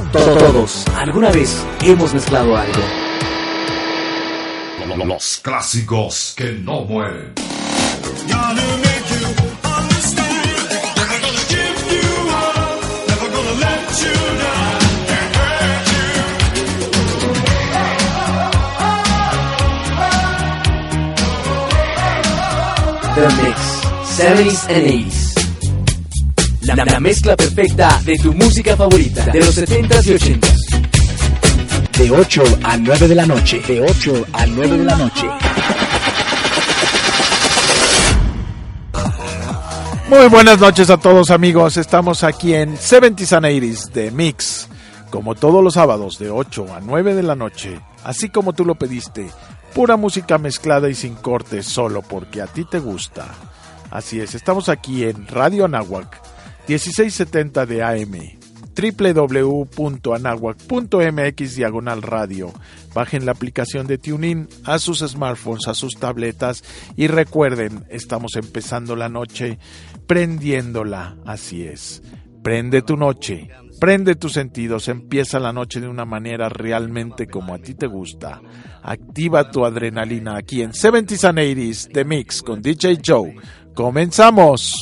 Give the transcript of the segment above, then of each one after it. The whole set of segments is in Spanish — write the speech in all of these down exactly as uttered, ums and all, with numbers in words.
Todos, alguna vez hemos mezclado algo. Los clásicos que no mueren. The Mix, seventies and eighties. La, la mezcla perfecta de tu música favorita de los setentas y ochentas. De ocho a nueve de la noche. De ocho a nueve de la noche. Muy buenas noches a todos, amigos. Estamos aquí en seventies and eighties de Mix, como todos los sábados de ocho a nueve de la noche, así como tú lo pediste. Pura música mezclada y sin cortes, solo porque a ti te gusta. Así es, estamos aquí en Radio Anáhuac, dieciséis setenta de A M, doble u doble u doble u punto anáhuac punto m x diagonal radio. Bajen la aplicación de TuneIn a sus smartphones, a sus tabletas y recuerden, estamos empezando la noche prendiéndola, así es. Prende tu noche, prende tus sentidos, empieza la noche de una manera realmente como a ti te gusta. Activa tu adrenalina aquí en seventies and eighties de Mix con D J Joe. ¡Comenzamos!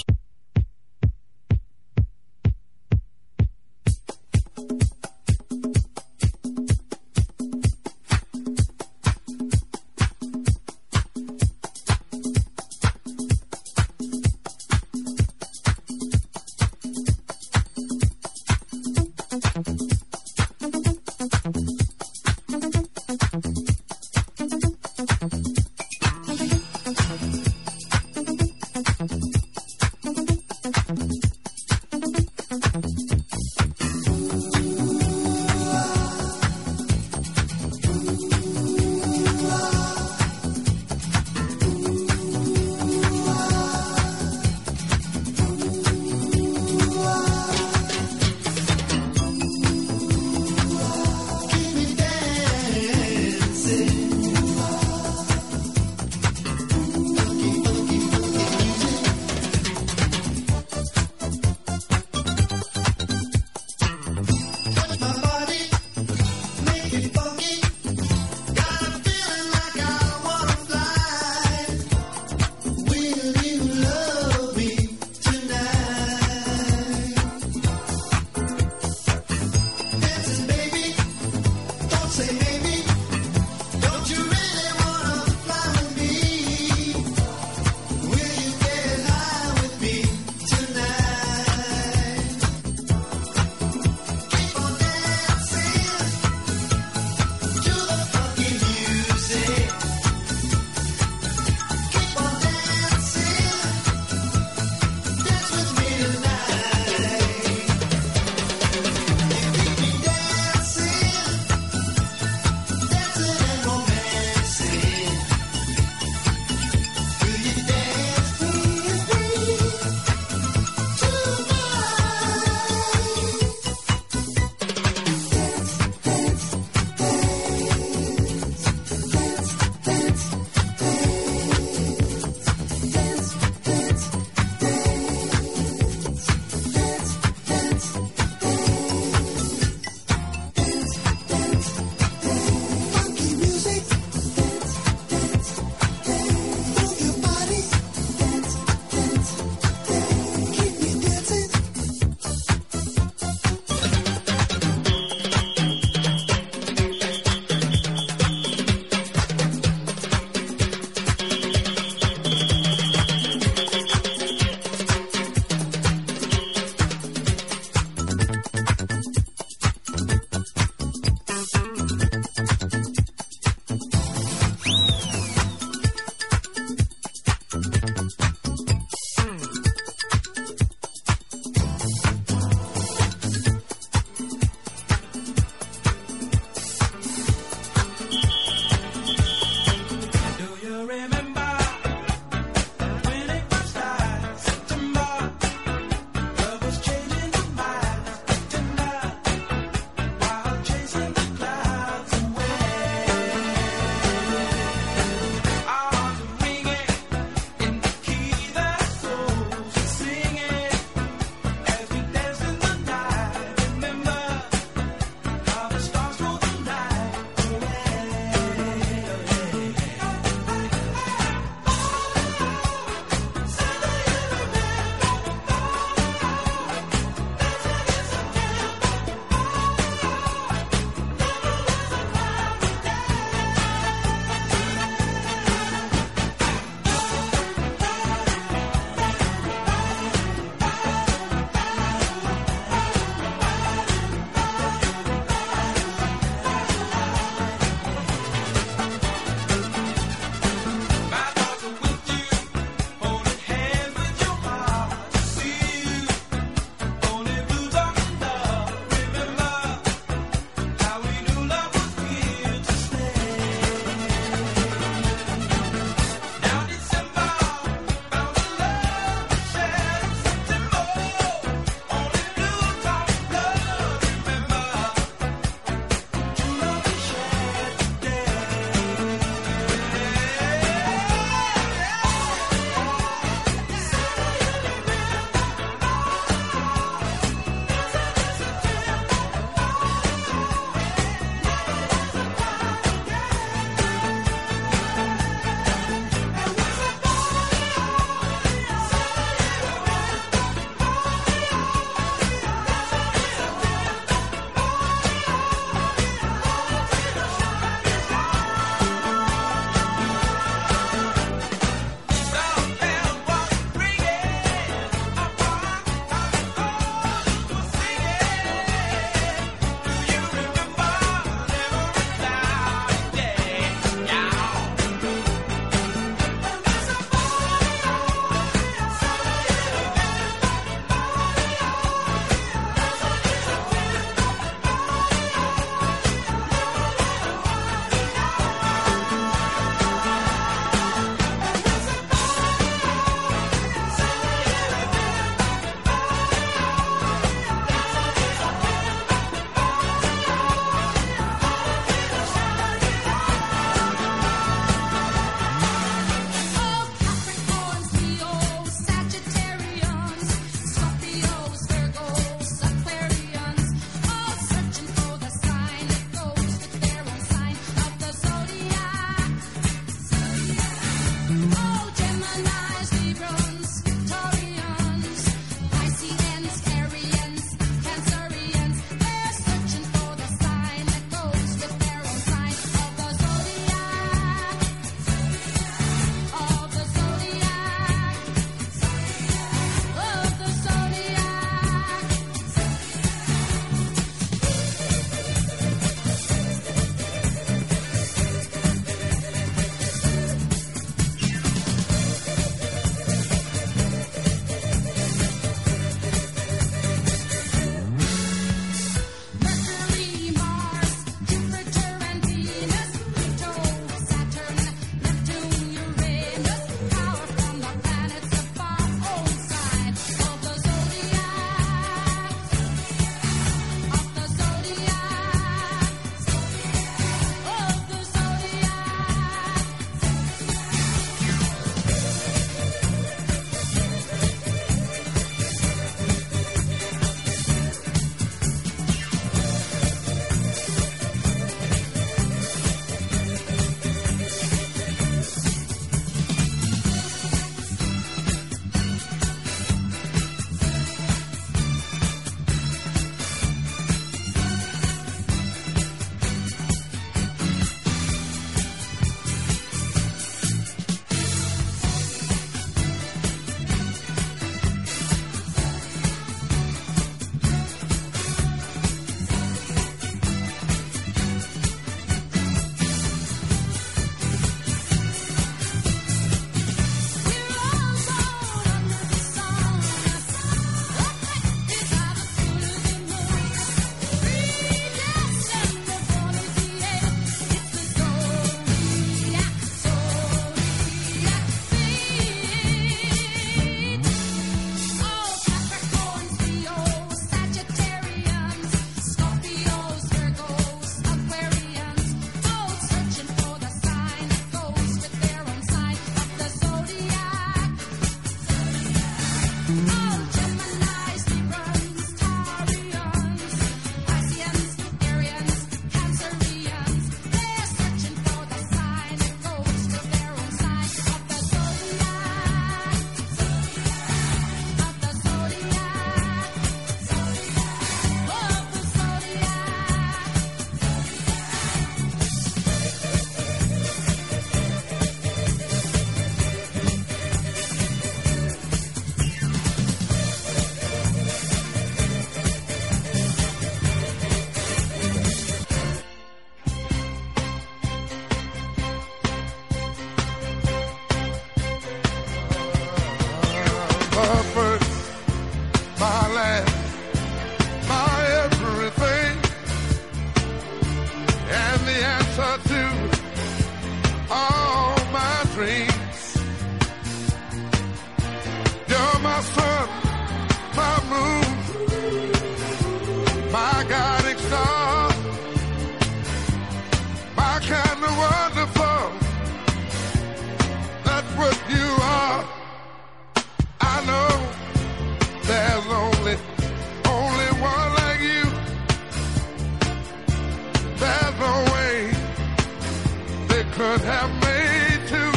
could have made two.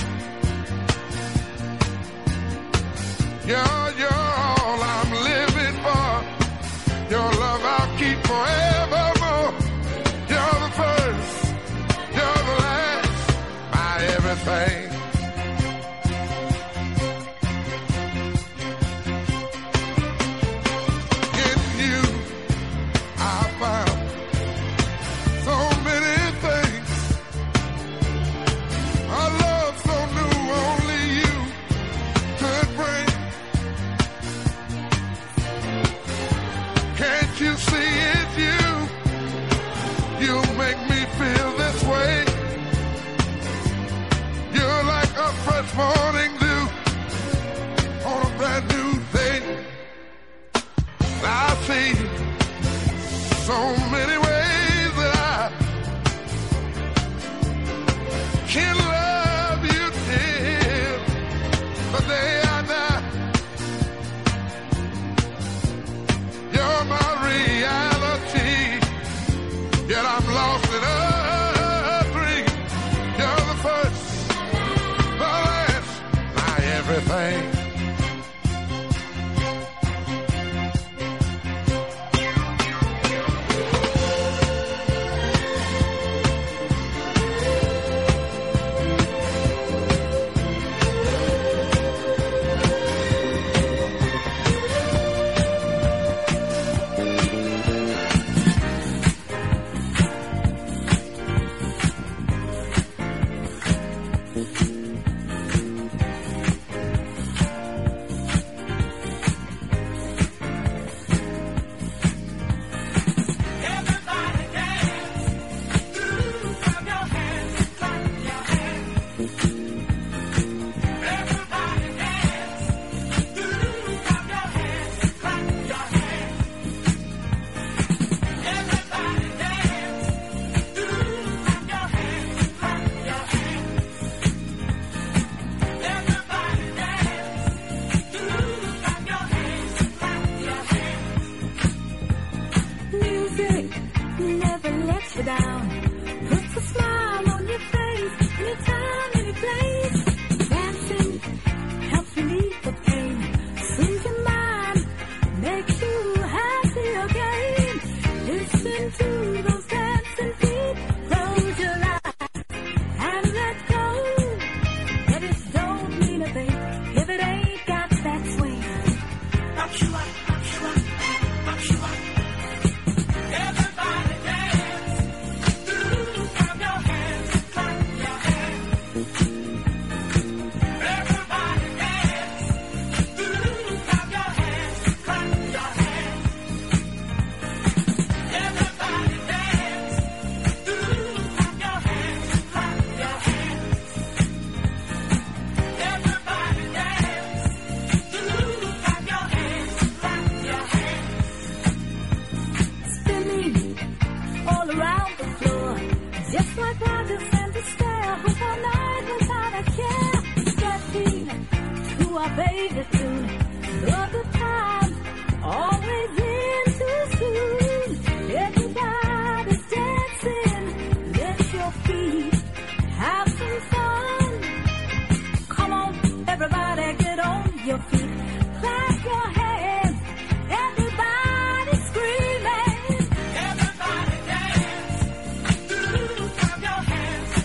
You're, you're all I'm living for. Your love I'll keep forevermore. You're the first, you're the last, my everything. In you I found so many things. A love so new only you could bring. Can't you see it's you? You make me feel this way. You're like a fresh morning dew on a brand new day. I see so many ways that I can love you till the day I die. You're my reality, yet I'm lost in a dream. You're the first, the last, my everything. Everybody dance, do clap your hands.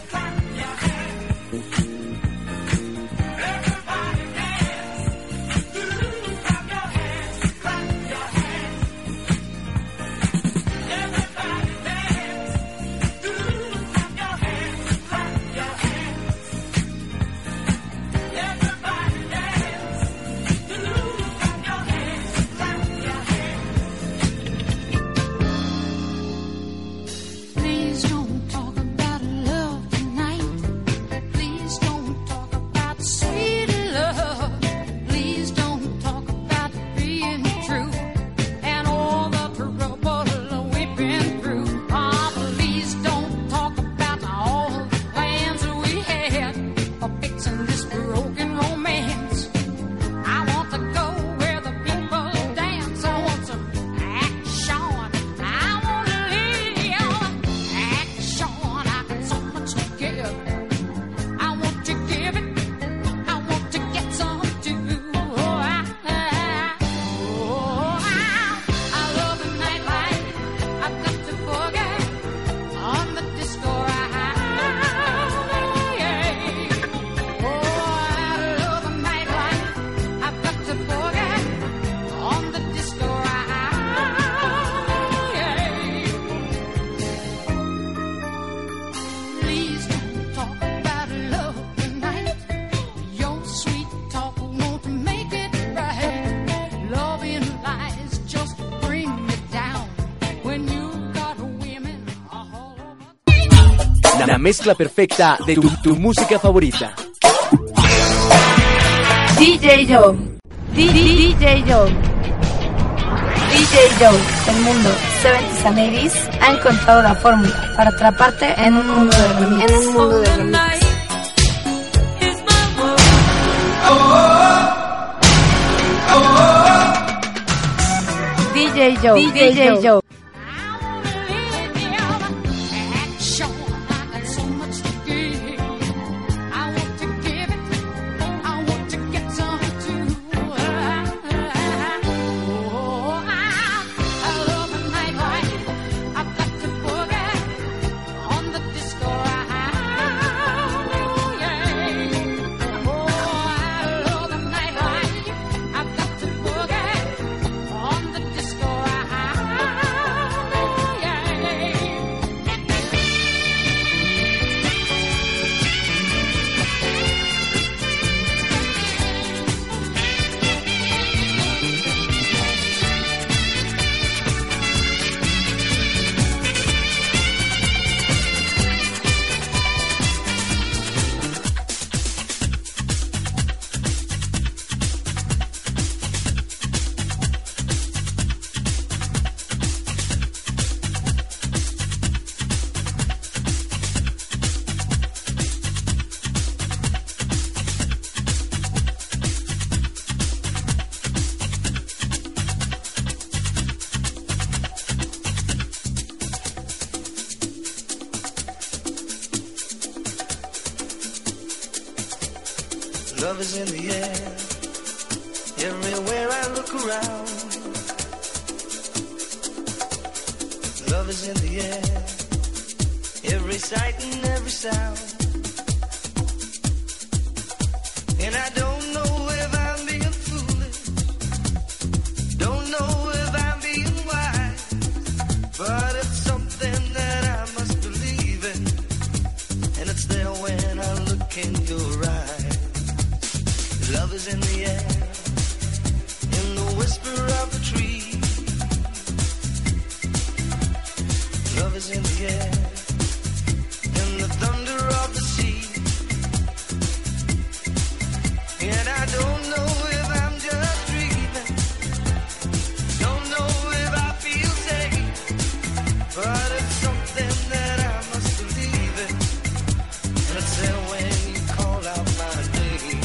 La, la mezcla perfecta de tu, tu música favorita. D J Joe. D J Joe. D J Joe, el mundo setenta and eighties ha encontrado la fórmula para atraparte en un mundo de remix. En un mundo de remix. D J Joe, D J Joe. Love is in the air, everywhere I look around. Love is in the air, every sight and every sound. And I don't know if I'm being foolish, don't know if I'm being wise, but it's something that I must believe in, and it's there when I look in your eyes. Love is in the air, in the whisper of the tree. Love is in the air, in the thunder of the sea. And I don't know if I'm just dreaming, don't know if I feel safe, but it's something that I must believe in, and it's there when you call out my name.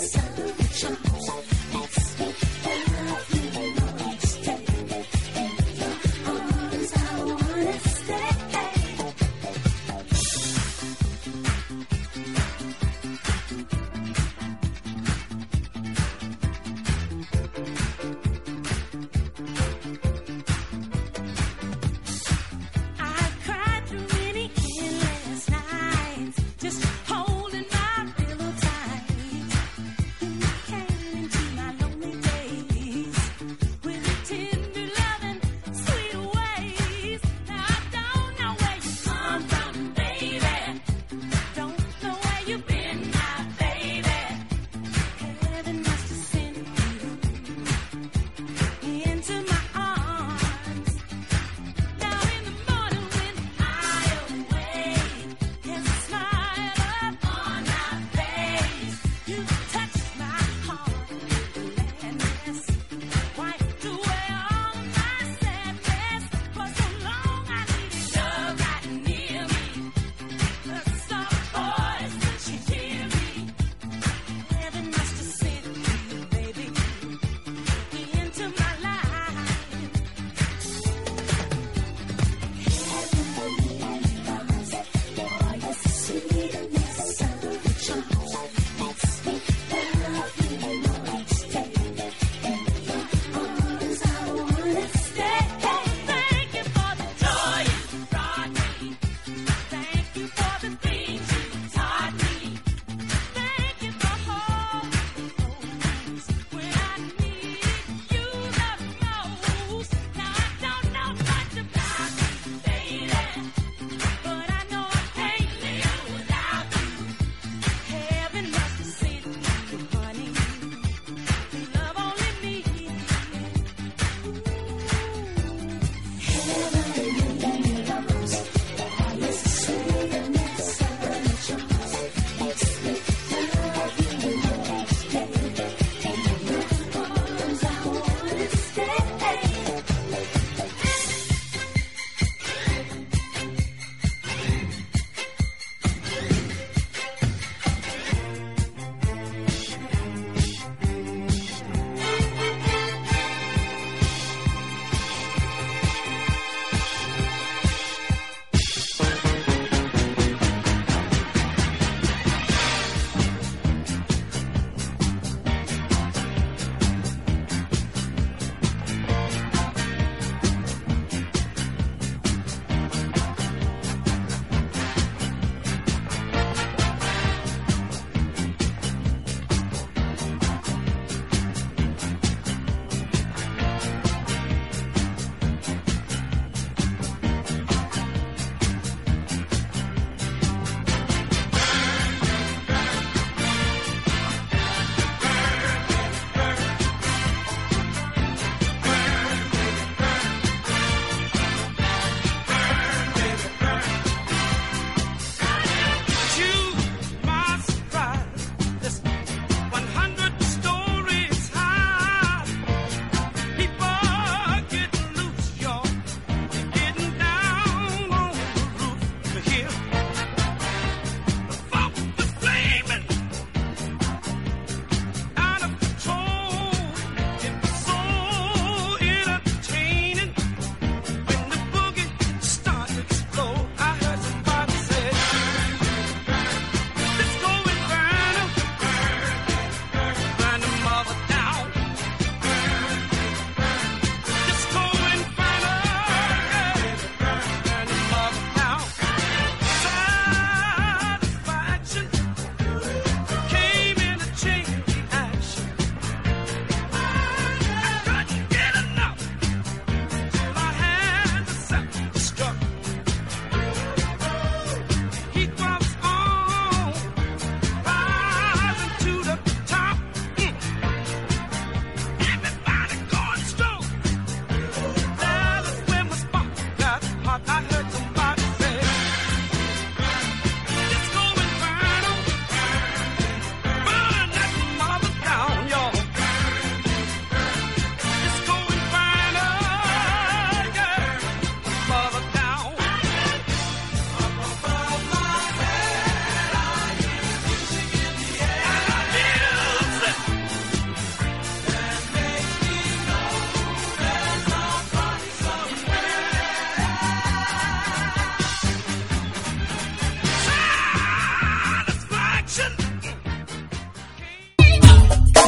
Just holding my pillow tight.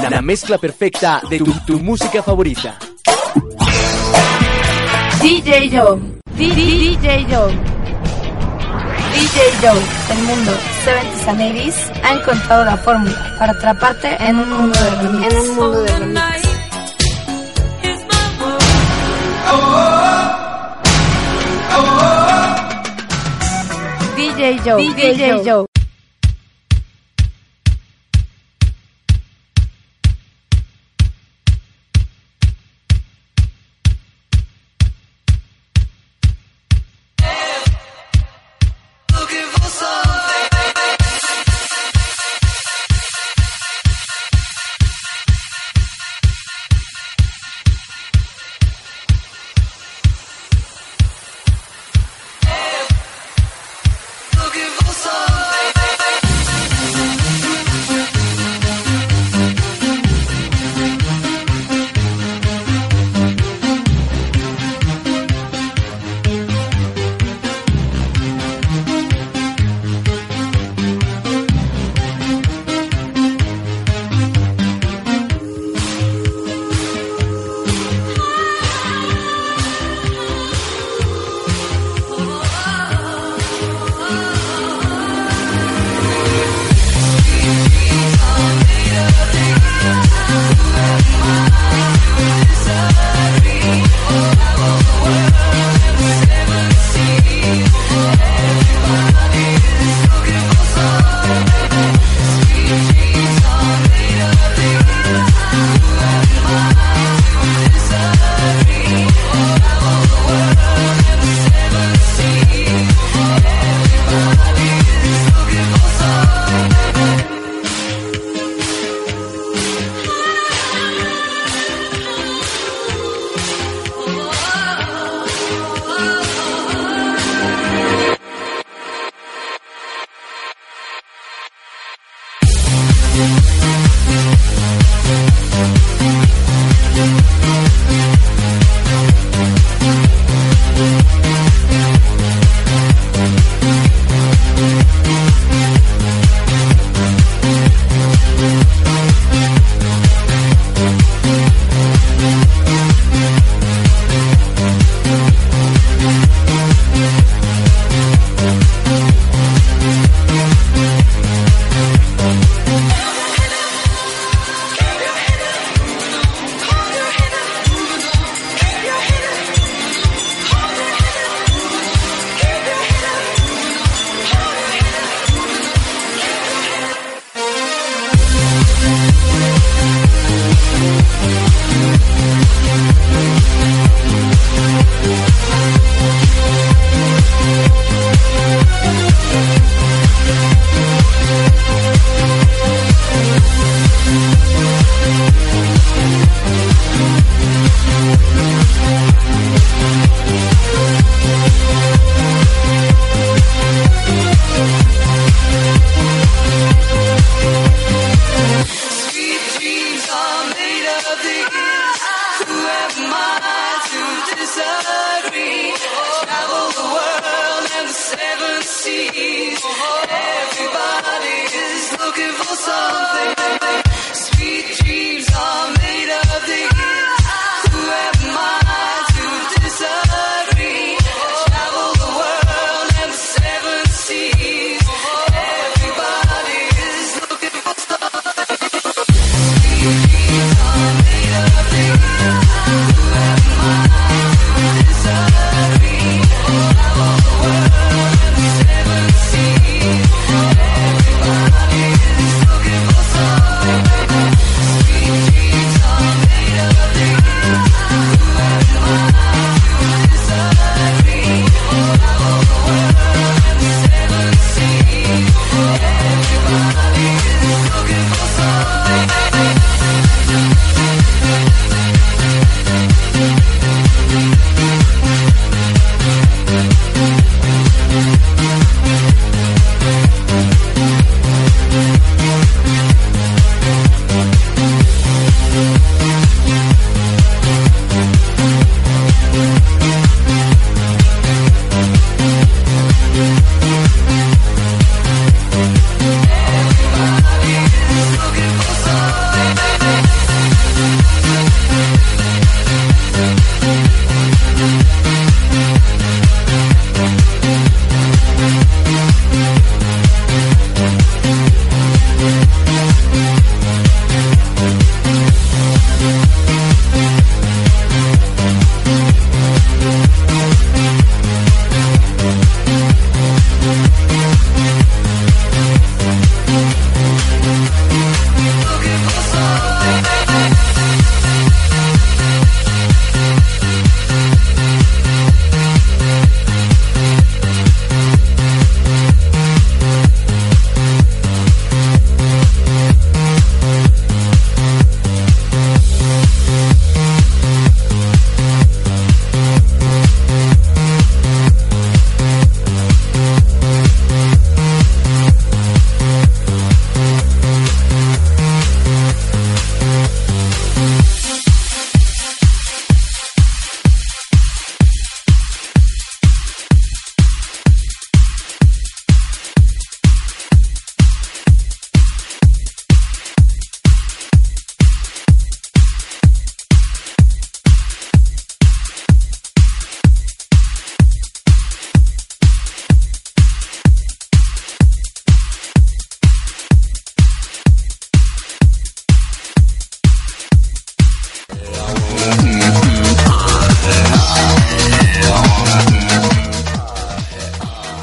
La, la mezcla perfecta de tu, tu música favorita. D J Joe. D J Joe. D J Joe, el mundo seventies and eighties ha encontrado la fórmula para atraparte en un mundo de remix. En un mundo de remix. D J Joe, D J Joe.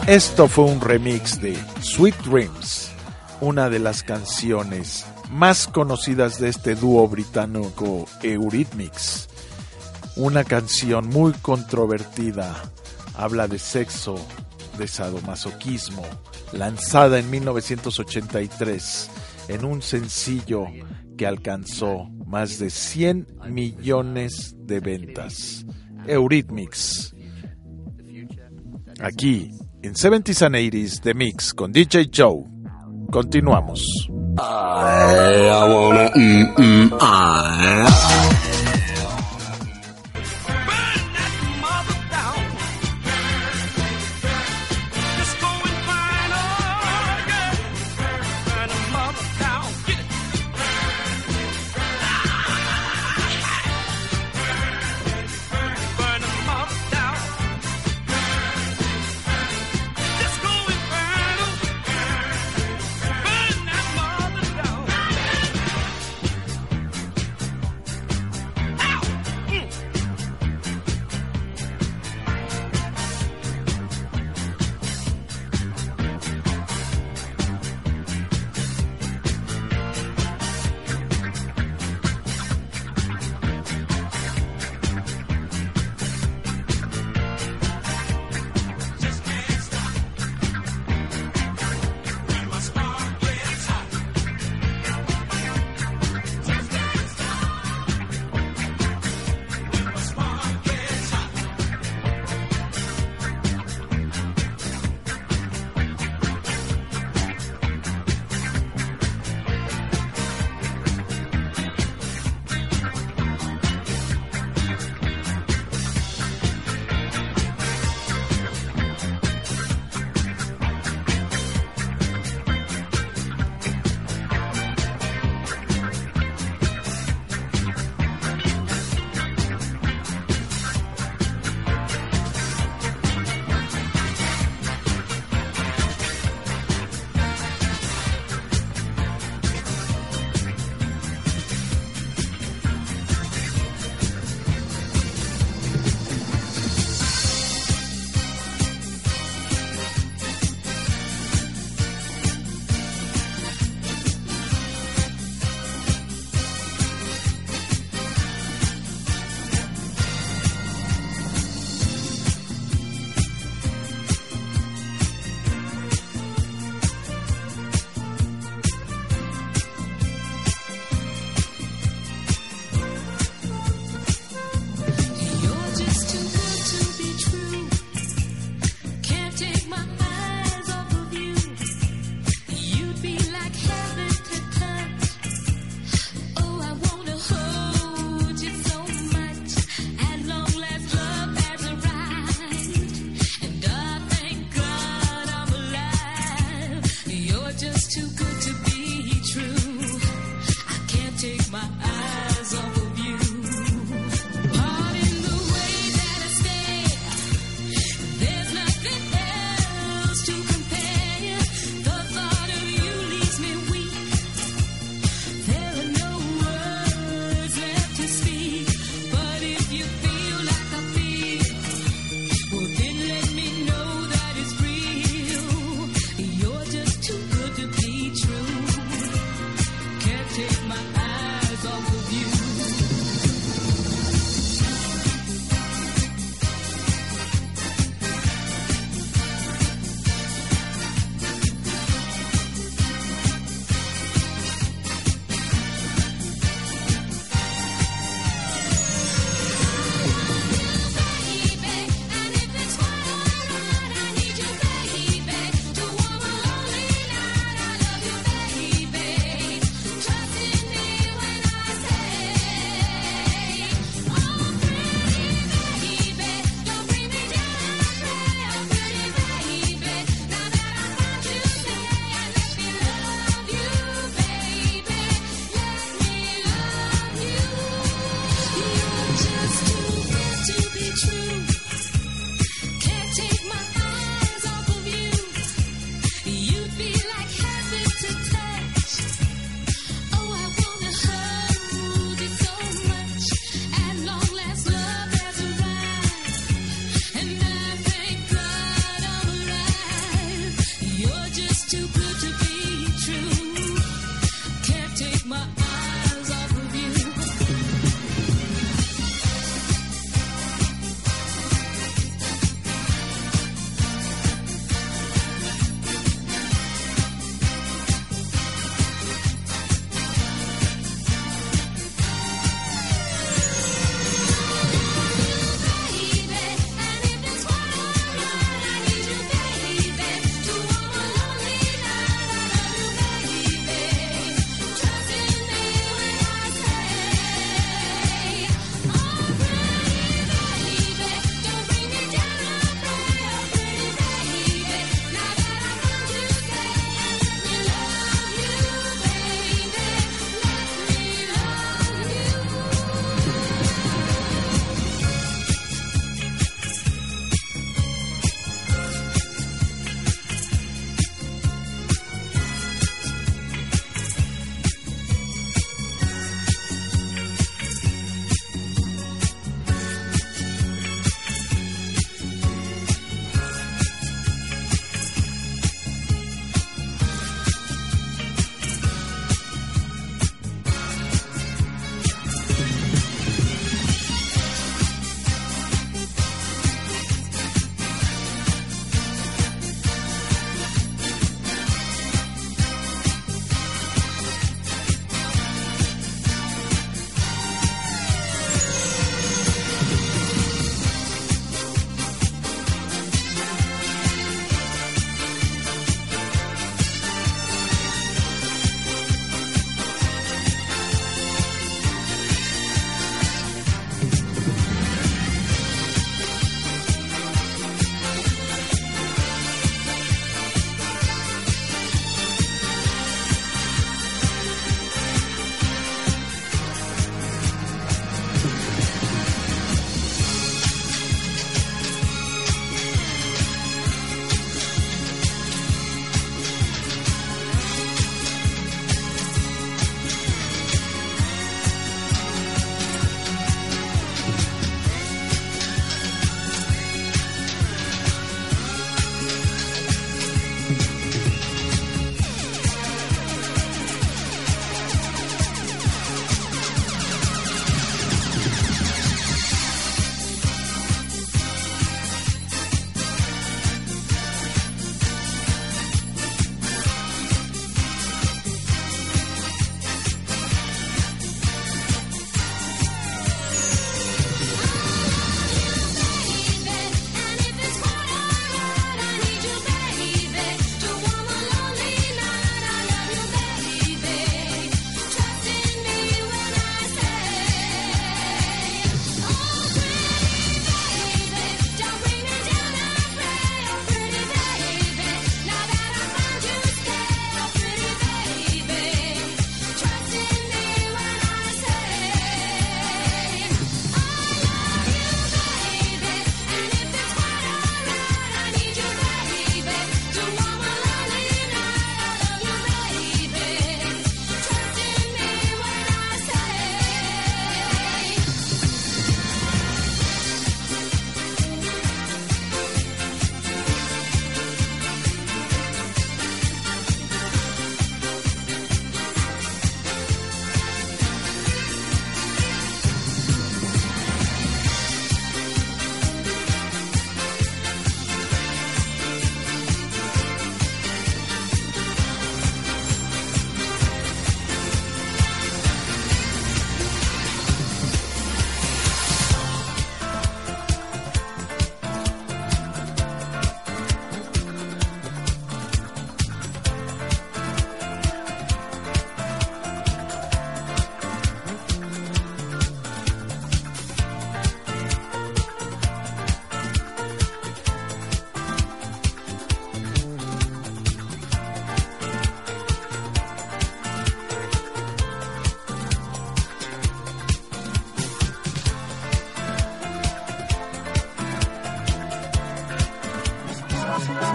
Esto fue un remix de Sweet Dreams, una de las canciones más conocidas de este dúo británico Eurythmics. Una canción muy controvertida, habla de sexo, de sadomasoquismo, lanzada en mil novecientos ochenta y tres en un sencillo que alcanzó más de cien millones de ventas. Eurythmics. Aquí en seventies and eighties The Mix con D J Joe. Continuamos. I, I wanna, mm, mm, I. Take my eyes off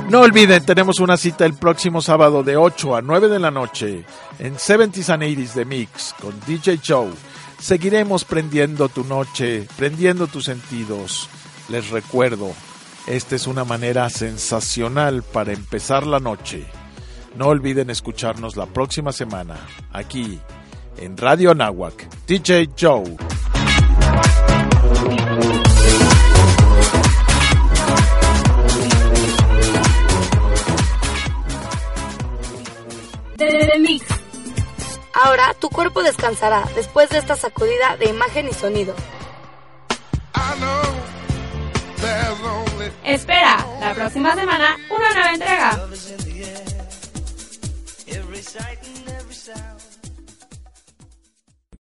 No olviden, tenemos una cita el próximo sábado de ocho a nueve de la noche en setenta and eighties de Mix con D J Joe. Seguiremos prendiendo tu noche, prendiendo tus sentidos. Les recuerdo, esta es una manera sensacional para empezar la noche. No olviden escucharnos la próxima semana, aquí en Radio Anáhuac. D J Joe. The Mix. Ahora tu cuerpo descansará después de esta sacudida de imagen y sonido. Espera la próxima semana una nueva entrega. Every sight and every sound.